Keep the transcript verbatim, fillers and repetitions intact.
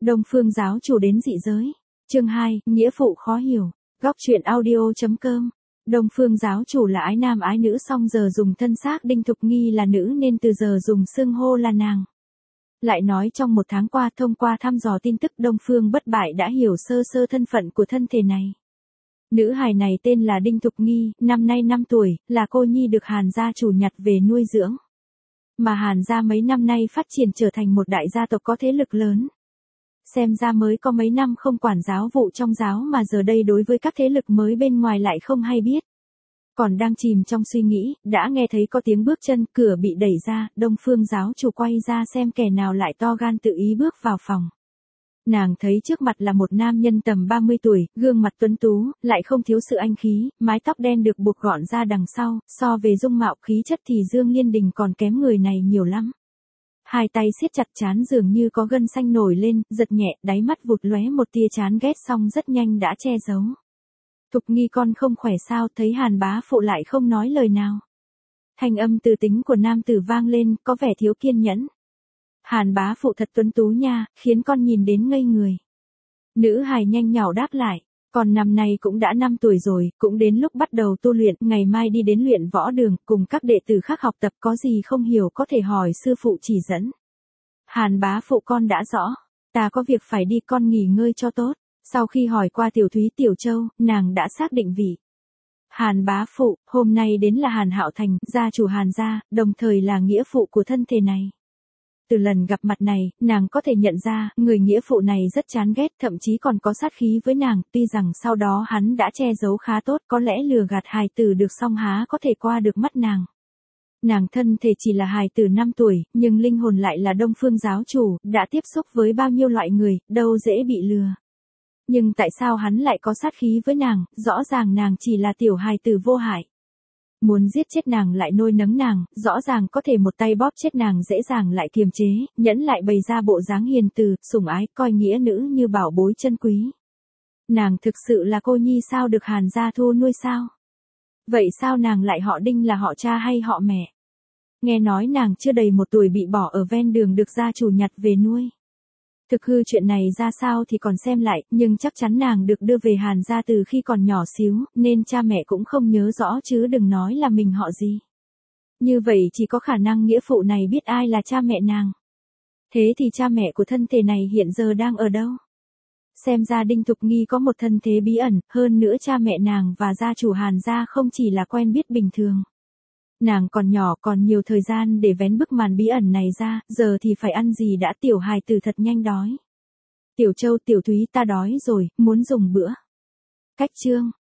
Đông Phương giáo chủ đến dị giới. Chương hai, nghĩa phụ khó hiểu. Góc truyện audio chấm com. Đông Phương giáo chủ là ái nam ái nữ, song giờ dùng thân xác Đinh Thục Nghi là nữ nên từ giờ dùng xưng hô là nàng. Lại nói trong một tháng qua, thông qua thăm dò tin tức, Đông Phương bất bại đã hiểu sơ sơ thân phận của thân thể này. Nữ hài này tên là Đinh Thục Nghi, năm nay năm tuổi, là cô nhi được Hàn gia chủ nhặt về nuôi dưỡng. Mà Hàn gia mấy năm nay phát triển trở thành một đại gia tộc có thế lực lớn. Xem ra mới có mấy năm không quản giáo vụ trong giáo mà giờ đây đối với các thế lực mới bên ngoài lại không hay biết. Còn đang chìm trong suy nghĩ, đã nghe thấy có tiếng bước chân, cửa bị đẩy ra, Đông Phương giáo chủ quay ra xem kẻ nào lại to gan tự ý bước vào phòng. Nàng thấy trước mặt là một nam nhân tầm ba mươi tuổi, gương mặt tuấn tú, lại không thiếu sự anh khí, mái tóc đen được buộc gọn ra đằng sau, so về dung mạo khí chất thì Dương Liên Đình còn kém người này nhiều lắm. Hai tay siết chặt trán dường như có gân xanh nổi lên, giật nhẹ, đáy mắt vụt lóe một tia chán ghét xong rất nhanh đã che giấu. Thục Nghi con không khỏe sao? Thấy Hàn bá phụ lại không nói lời nào. Thanh âm từ tính của nam tử vang lên, có vẻ thiếu kiên nhẫn. Hàn bá phụ thật tuấn tú nha, khiến con nhìn đến ngây người. Nữ hài nhanh nhảu đáp lại, còn năm nay cũng đã năm tuổi rồi, cũng đến lúc bắt đầu tu luyện, ngày mai đi đến luyện võ đường, cùng các đệ tử khác học tập, có gì không hiểu có thể hỏi sư phụ chỉ dẫn. Hàn bá phụ con đã rõ, ta có việc phải đi, con nghỉ ngơi cho tốt. Sau khi hỏi qua Tiểu Thúy Tiểu Châu, nàng đã xác định vị. Hàn bá phụ, hôm nay đến là Hàn Hạo Thành, gia chủ Hàn gia, đồng thời là nghĩa phụ của thân thể này. Từ lần gặp mặt này, nàng có thể nhận ra, người nghĩa phụ này rất chán ghét, thậm chí còn có sát khí với nàng, tuy rằng sau đó hắn đã che giấu khá tốt, có lẽ lừa gạt hài tử được song há có thể qua được mắt nàng. Nàng thân thể chỉ là hài tử năm tuổi, nhưng linh hồn lại là Đông Phương giáo chủ, đã tiếp xúc với bao nhiêu loại người, đâu dễ bị lừa. Nhưng tại sao hắn lại có sát khí với nàng, rõ ràng nàng chỉ là tiểu hài tử vô hại. Muốn giết chết nàng lại nuôi nấng nàng, rõ ràng có thể một tay bóp chết nàng dễ dàng lại kiềm chế, nhẫn lại bày ra bộ dáng hiền từ, sủng ái, coi nghĩa nữ như bảo bối chân quý. Nàng thực sự là cô nhi sao, được Hàn gia thu nuôi sao? Vậy sao nàng lại họ Đinh, là họ cha hay họ mẹ? Nghe nói nàng chưa đầy một tuổi bị bỏ ở ven đường được gia chủ nhặt về nuôi. Thực hư chuyện này ra sao thì còn xem lại, nhưng chắc chắn nàng được đưa về Hàn gia từ khi còn nhỏ xíu, nên cha mẹ cũng không nhớ rõ chứ đừng nói là mình họ gì. Như vậy chỉ có khả năng nghĩa phụ này biết ai là cha mẹ nàng. Thế thì cha mẹ của thân thể này hiện giờ đang ở đâu? Xem ra Đinh Thục Nghi có một thân thế bí ẩn, hơn nữa cha mẹ nàng và gia chủ Hàn gia không chỉ là quen biết bình thường. Nàng còn nhỏ, còn nhiều thời gian để vén bức màn bí ẩn này ra, giờ thì phải ăn gì đã, tiểu hài tử thật nhanh đói. Tiểu Châu, Tiểu Thúy, ta đói rồi, muốn dùng bữa. Cách chương.